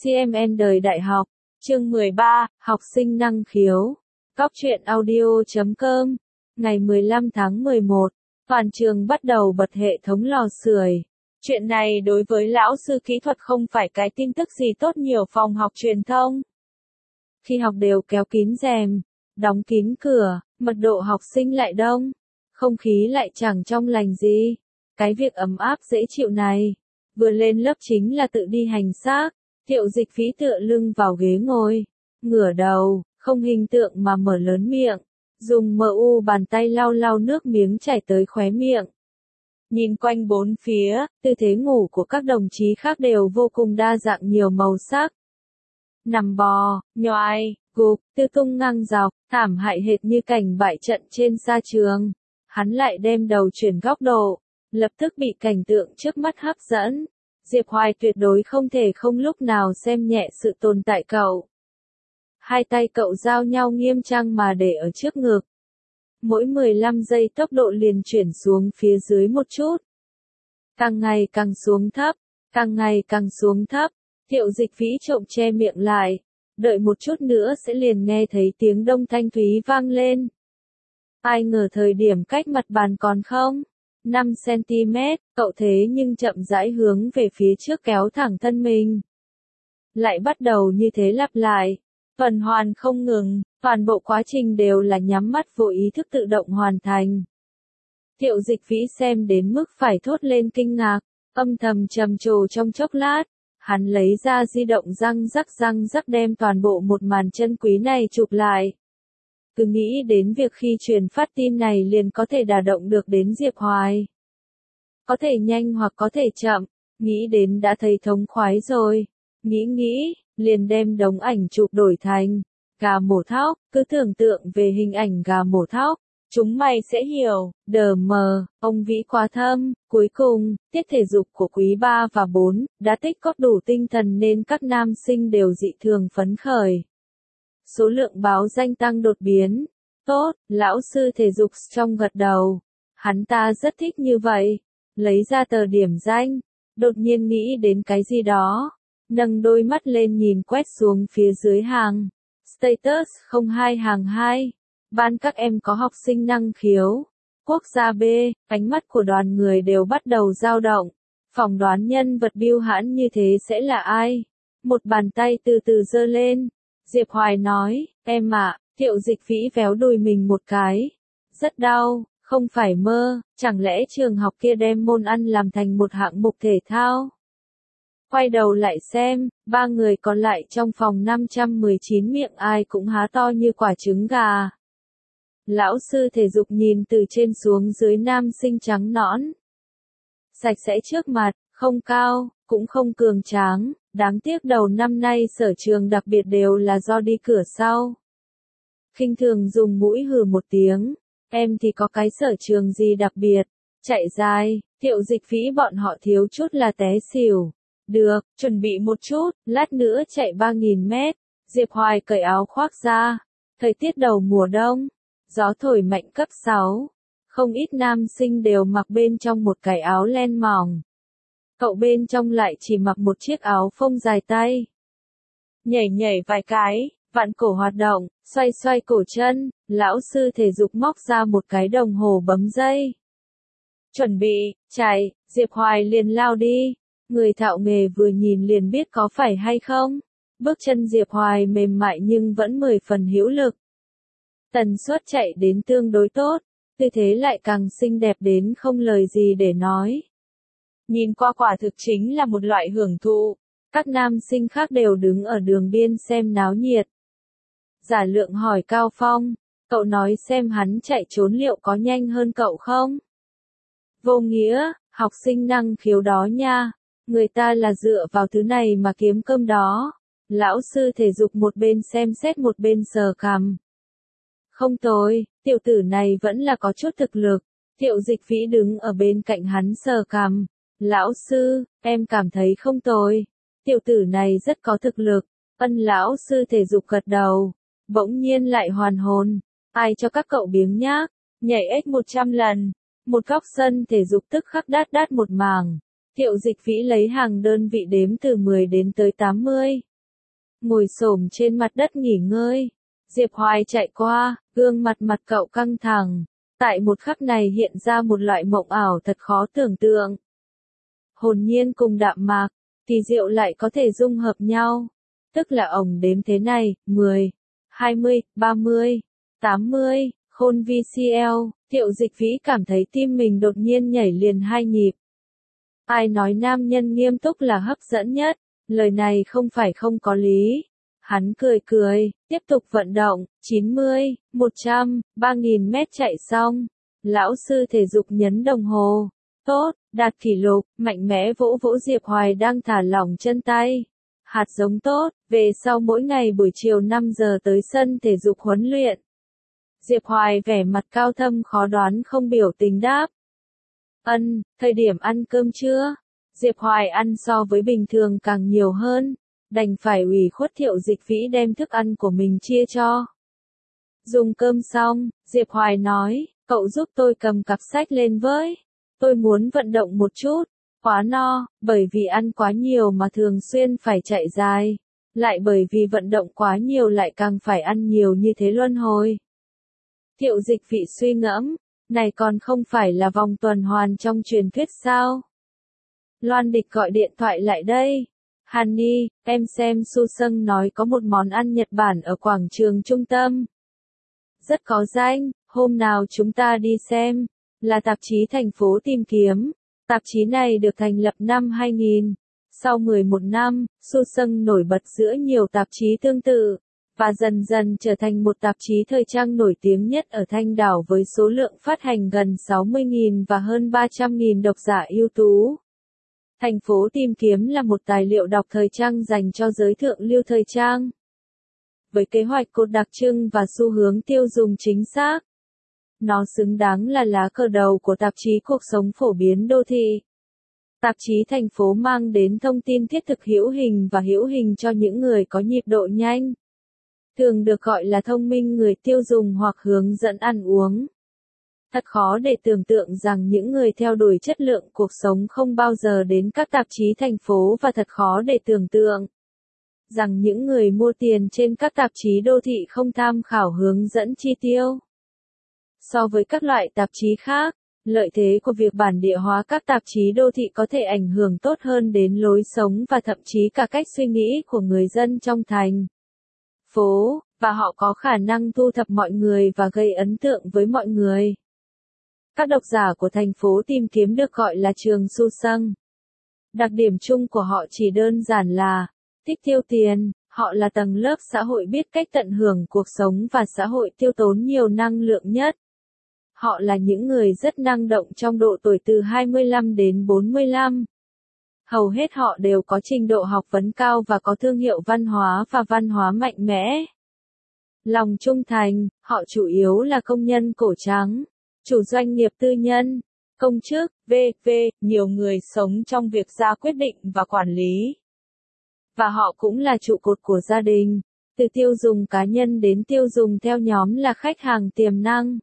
CMN đời đại học, chương 13, học sinh năng khiếu. Góc truyện audio.com, ngày 15 tháng 11, toàn trường bắt đầu bật hệ thống lò sưởi. Chuyện này đối với lão sư kỹ thuật không phải cái tin tức gì tốt, nhiều phòng học truyền thông. Khi học đều kéo kín rèm, đóng kín cửa, mật độ học sinh lại đông, không khí lại chẳng trong lành gì. Cái việc ấm áp dễ chịu này, vừa lên lớp chính là tự đi hành xác. Thiệu Dịch Phí tựa lưng vào ghế ngồi, ngửa đầu, không hình tượng mà mở lớn miệng, dùng bàn tay lau lau nước miếng chảy tới khóe miệng. Nhìn quanh bốn phía, tư thế ngủ của các đồng chí khác đều vô cùng đa dạng nhiều màu sắc. Nằm bò, nhoài, gục, tư tung ngang dọc, thảm hại hệt như cảnh bại trận trên sa trường. Hắn lại đem đầu chuyển góc độ, lập tức bị cảnh tượng trước mắt hấp dẫn. Diệp Hoài tuyệt đối không thể không lúc nào xem nhẹ sự tồn tại cậu. Hai tay cậu giao nhau nghiêm trang mà để ở trước ngực. Mỗi 15 giây tốc độ liền chuyển xuống phía dưới một chút. Càng ngày càng xuống thấp, càng ngày càng xuống thấp. Thiệu Dịch Phí trộm che miệng lại. Đợi một chút nữa sẽ liền nghe thấy tiếng đông thanh thúy vang lên. Ai ngờ thời điểm cách mặt bàn còn không 5cm, cậu thế nhưng chậm rãi hướng về phía trước kéo thẳng thân mình. Lại bắt đầu như thế lặp lại, tuần hoàn không ngừng, toàn bộ quá trình đều là nhắm mắt vô ý thức tự động hoàn thành. Thiệu Dịch Phí xem đến mức phải thốt lên kinh ngạc, âm thầm trầm trồ trong chốc lát, hắn lấy ra di động răng rắc đem toàn bộ một màn chân quý này chụp lại. Cứ nghĩ đến việc khi truyền phát tin này liền có thể đả động được đến Diệp Hoài. Có thể nhanh hoặc có thể chậm, nghĩ đến đã thấy thống khoái rồi. Nghĩ, liền đem đống ảnh chụp đổi thành gà mổ thóc, cứ tưởng tượng về hình ảnh gà mổ thóc. Chúng mày sẽ hiểu, đờ mờ, ông Vĩ quá thâm. Cuối cùng, tiết thể dục của quý 3 và 4, đã tích góp đủ tinh thần nên các nam sinh đều dị thường phấn khởi. Số lượng báo danh tăng đột biến. Tốt, lão sư thể dục trong gật đầu. Hắn ta rất thích như vậy. Lấy ra tờ điểm danh. Đột nhiên nghĩ đến cái gì đó. Nâng đôi mắt lên nhìn quét xuống phía dưới hàng. Status 02 hàng 2. Ban các em có học sinh năng khiếu. Quốc gia B, ánh mắt của đoàn người đều bắt đầu dao động. Phỏng đoán nhân vật biêu hãn như thế sẽ là ai? Một bàn tay từ từ giơ lên. Diệp Hoài nói, em ạ. Thiệu Dịch Phí véo đùi mình một cái. Rất đau, không phải mơ, chẳng lẽ trường học kia đem môn ăn làm thành một hạng mục thể thao? Quay đầu lại xem, ba người còn lại trong phòng 519 miệng ai cũng há to như quả trứng gà. Lão sư thể dục nhìn từ trên xuống dưới nam sinh trắng nõn. Sạch sẽ trước mặt, không cao, cũng không cường tráng, đáng tiếc đầu năm nay sở trường đặc biệt đều là do đi cửa sau. Khinh thường dùng mũi hừ một tiếng, em thì có cái sở trường gì đặc biệt, chạy dài, Thiệu Dịch Phí bọn họ thiếu chút là té xỉu. Được, chuẩn bị một chút, lát nữa chạy 3.000 mét, Diệp Hoài cởi áo khoác ra, thời tiết đầu mùa đông, gió thổi mạnh cấp 6, không ít nam sinh đều mặc bên trong một cái áo len mỏng. Cậu bên trong lại chỉ mặc một chiếc áo phông dài tay. Nhảy vài cái, vặn cổ hoạt động, xoay cổ chân, lão sư thể dục móc ra một cái đồng hồ bấm dây. Chuẩn bị, chạy, Diệp Hoài liền lao đi. Người thạo nghề vừa nhìn liền biết có phải hay không. Bước chân Diệp Hoài mềm mại nhưng vẫn 10 phần hữu lực. Tần suất chạy đến tương đối tốt, tư thế lại càng xinh đẹp đến không lời gì để nói. Nhìn qua quả thực chính là một loại hưởng thụ. Các nam sinh khác đều đứng ở đường biên xem náo nhiệt. Giả Lượng hỏi Cao Phong, cậu nói xem hắn chạy trốn liệu có nhanh hơn cậu không? Vô nghĩa, học sinh năng khiếu đó nha. Người ta là dựa vào thứ này mà kiếm cơm đó. Lão sư thể dục một bên xem xét một bên sờ cằm. Không tồi, tiểu tử này vẫn là có chút thực lực. Thiệu Dịch Phí đứng ở bên cạnh hắn sờ cằm. Lão sư, em cảm thấy không tồi. Tiểu tử này rất có thực lực. Lão sư thể dục gật đầu. Bỗng nhiên lại hoàn hồn. Ai cho các cậu biếng nhác, nhảy ếch 100 lần. Một góc sân thể dục tức khắc đát một mảng. Thiệu Dịch Phí lấy hàng đơn vị đếm từ 10 đến tới 80. ngồi xổm trên mặt đất nghỉ ngơi. Diệp Hoài chạy qua, gương mặt cậu căng thẳng. Tại một khắc này hiện ra một loại mộng ảo thật khó tưởng tượng. Hồn nhiên cùng đạm mạc, kỳ diệu lại có thể dung hợp nhau. Tức là ổng đếm thế này, 10, 20, 30, 80, khôn VCL, Thiệu Dịch Vĩ cảm thấy tim mình đột nhiên nhảy liền 2 nhịp. Ai nói nam nhân nghiêm túc là hấp dẫn nhất, lời này không phải không có lý. Hắn cười, tiếp tục vận động, 90, 100, 3.000 mét chạy xong. Lão sư thể dục nhấn đồng hồ. Tốt, đạt kỷ lục, mạnh mẽ vỗ vỗ Diệp Hoài đang thả lỏng chân tay. Hạt giống tốt, về sau mỗi ngày buổi chiều 5 giờ tới sân thể dục huấn luyện. Diệp Hoài vẻ mặt cao thâm khó đoán không biểu tình đáp. Thời điểm ăn cơm trưa. Diệp Hoài ăn so với bình thường càng nhiều hơn. Đành phải ủy khuất Thiệu Dịch Vĩ đem thức ăn của mình chia cho. Dùng cơm xong, Diệp Hoài nói, cậu giúp tôi cầm cặp sách lên với. Tôi muốn vận động một chút, quá no, bởi vì ăn quá nhiều mà thường xuyên phải chạy dài. Lại bởi vì vận động quá nhiều lại càng phải ăn nhiều như thế luân hồi. Thiệu Dịch Vĩ suy ngẫm, này còn không phải là vòng tuần hoàn trong truyền thuyết sao? Loan Địch gọi điện thoại lại đây. Honey, em xem Su-sung nói có một món ăn Nhật Bản ở quảng trường trung tâm. Rất có danh, hôm nào chúng ta đi xem. Là tạp chí thành phố tìm kiếm. Tạp chí này được thành lập năm 2000. Sau 11 năm, Su-sung nổi bật giữa nhiều tạp chí tương tự, và dần dần trở thành một tạp chí thời trang nổi tiếng nhất ở Thanh Đảo với số lượng phát hành gần 60.000 và hơn 300.000 độc giả ưu tú. Thành phố tìm kiếm là một tài liệu đọc thời trang dành cho giới thượng lưu thời trang. Với kế hoạch cột đặc trưng và xu hướng tiêu dùng chính xác, nó xứng đáng là lá cờ đầu của tạp chí cuộc sống phổ biến đô thị. Tạp chí thành phố mang đến thông tin thiết thực hữu hình và hữu hình cho những người có nhịp độ nhanh. Thường được gọi là thông minh người tiêu dùng hoặc hướng dẫn ăn uống. Thật khó để tưởng tượng rằng những người theo đuổi chất lượng cuộc sống không bao giờ đến các tạp chí thành phố và thật khó để tưởng tượng rằng những người mua tiền trên các tạp chí đô thị không tham khảo hướng dẫn chi tiêu. So với các loại tạp chí khác, lợi thế của việc bản địa hóa các tạp chí đô thị có thể ảnh hưởng tốt hơn đến lối sống và thậm chí cả cách suy nghĩ của người dân trong thành phố, và họ có khả năng thu thập mọi người và gây ấn tượng với mọi người. Các độc giả của thành phố tìm kiếm được gọi là trường Su-sung. Đặc điểm chung của họ chỉ đơn giản là thích tiêu tiền, họ là tầng lớp xã hội biết cách tận hưởng cuộc sống và xã hội tiêu tốn nhiều năng lượng nhất. Họ là những người rất năng động trong độ tuổi từ 25 đến 45. Hầu hết họ đều có trình độ học vấn cao và có thương hiệu văn hóa và văn hóa mạnh mẽ. Lòng trung thành, họ chủ yếu là công nhân cổ trắng, chủ doanh nghiệp tư nhân, công chức, v.v. Nhiều người sống trong việc ra quyết định và quản lý. Và họ cũng là trụ cột của gia đình, từ tiêu dùng cá nhân đến tiêu dùng theo nhóm là khách hàng tiềm năng.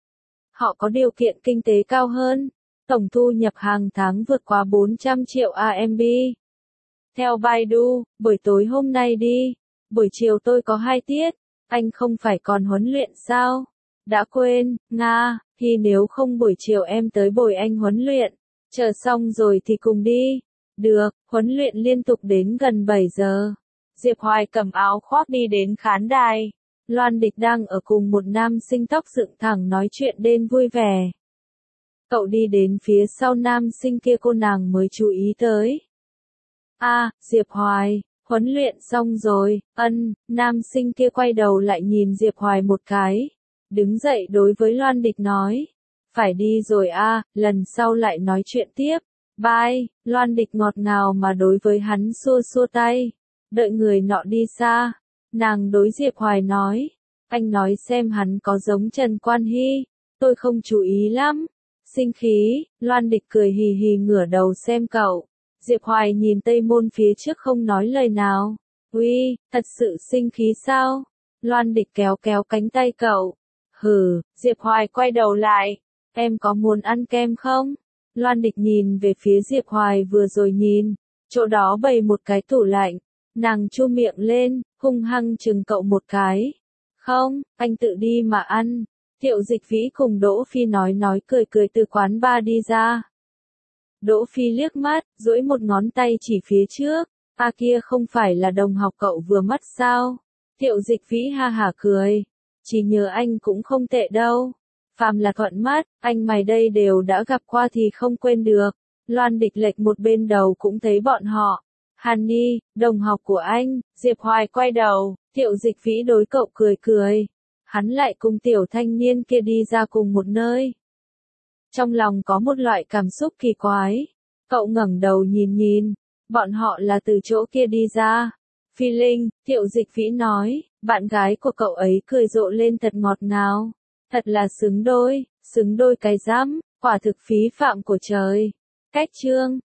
Họ có điều kiện kinh tế cao hơn, tổng thu nhập hàng tháng vượt qua 400 triệu RMB. Theo Baidu, buổi tối hôm nay đi, buổi chiều tôi có 2 tiết, anh không phải còn huấn luyện sao? Đã quên, Nga, thì nếu không buổi chiều em tới bồi anh huấn luyện, chờ xong rồi thì cùng đi. Được, huấn luyện liên tục đến gần 7 giờ. Diệp Hoài cầm áo khoác đi đến khán đài. Loan Địch đang ở cùng một nam sinh tóc dựng thẳng nói chuyện đến vui vẻ. Cậu đi đến phía sau nam sinh kia cô nàng mới chú ý tới. Diệp Hoài, huấn luyện xong rồi, nam sinh kia quay đầu lại nhìn Diệp Hoài một cái. Đứng dậy đối với Loan Địch nói. Phải đi rồi lần sau lại nói chuyện tiếp. Bye, Loan Địch ngọt ngào mà đối với hắn xua xua tay. Đợi người nọ đi xa. Nàng đối Diệp Hoài nói. Anh nói xem hắn có giống Trần Quan Hy. Tôi không chú ý lắm. Sinh khí, Loan Địch cười hì hì ngửa đầu xem cậu. Diệp Hoài nhìn Tây Môn phía trước không nói lời nào. Uy, thật sự sinh khí sao? Loan Địch kéo kéo cánh tay cậu. Hừ, Diệp Hoài quay đầu lại. Em có muốn ăn kem không? Loan Địch nhìn về phía Diệp Hoài vừa rồi nhìn. Chỗ đó bày một cái tủ lạnh. Nàng chu miệng lên, hung hăng chừng cậu một cái. Không, anh tự đi mà ăn. Thiệu Dịch Vĩ cùng Đỗ Phi nói cười từ quán bar đi ra. Đỗ Phi liếc mắt, duỗi một ngón tay chỉ phía trước. Kia không phải là đồng học cậu vừa mất sao? Thiệu Dịch Vĩ ha hả cười. Chỉ nhờ anh cũng không tệ đâu. Phàm là thuận mắt, anh mày đây đều đã gặp qua thì không quên được. Loan Địch lệch một bên đầu cũng thấy bọn họ. Hàn Ni, đồng học của anh. Diệp Hoài quay đầu, Thiệu Dịch Vĩ đối cậu cười cười. Hắn lại cùng tiểu thanh niên kia đi ra cùng một nơi. Trong lòng có một loại cảm xúc kỳ quái. Cậu ngẩng đầu nhìn, bọn họ là từ chỗ kia đi ra. Phi Linh, Thiệu Dịch Vĩ nói, bạn gái của cậu ấy cười rộ lên thật ngọt ngào. Thật là xứng đôi cái rắm, quả thực phí phạm của trời. Cách chương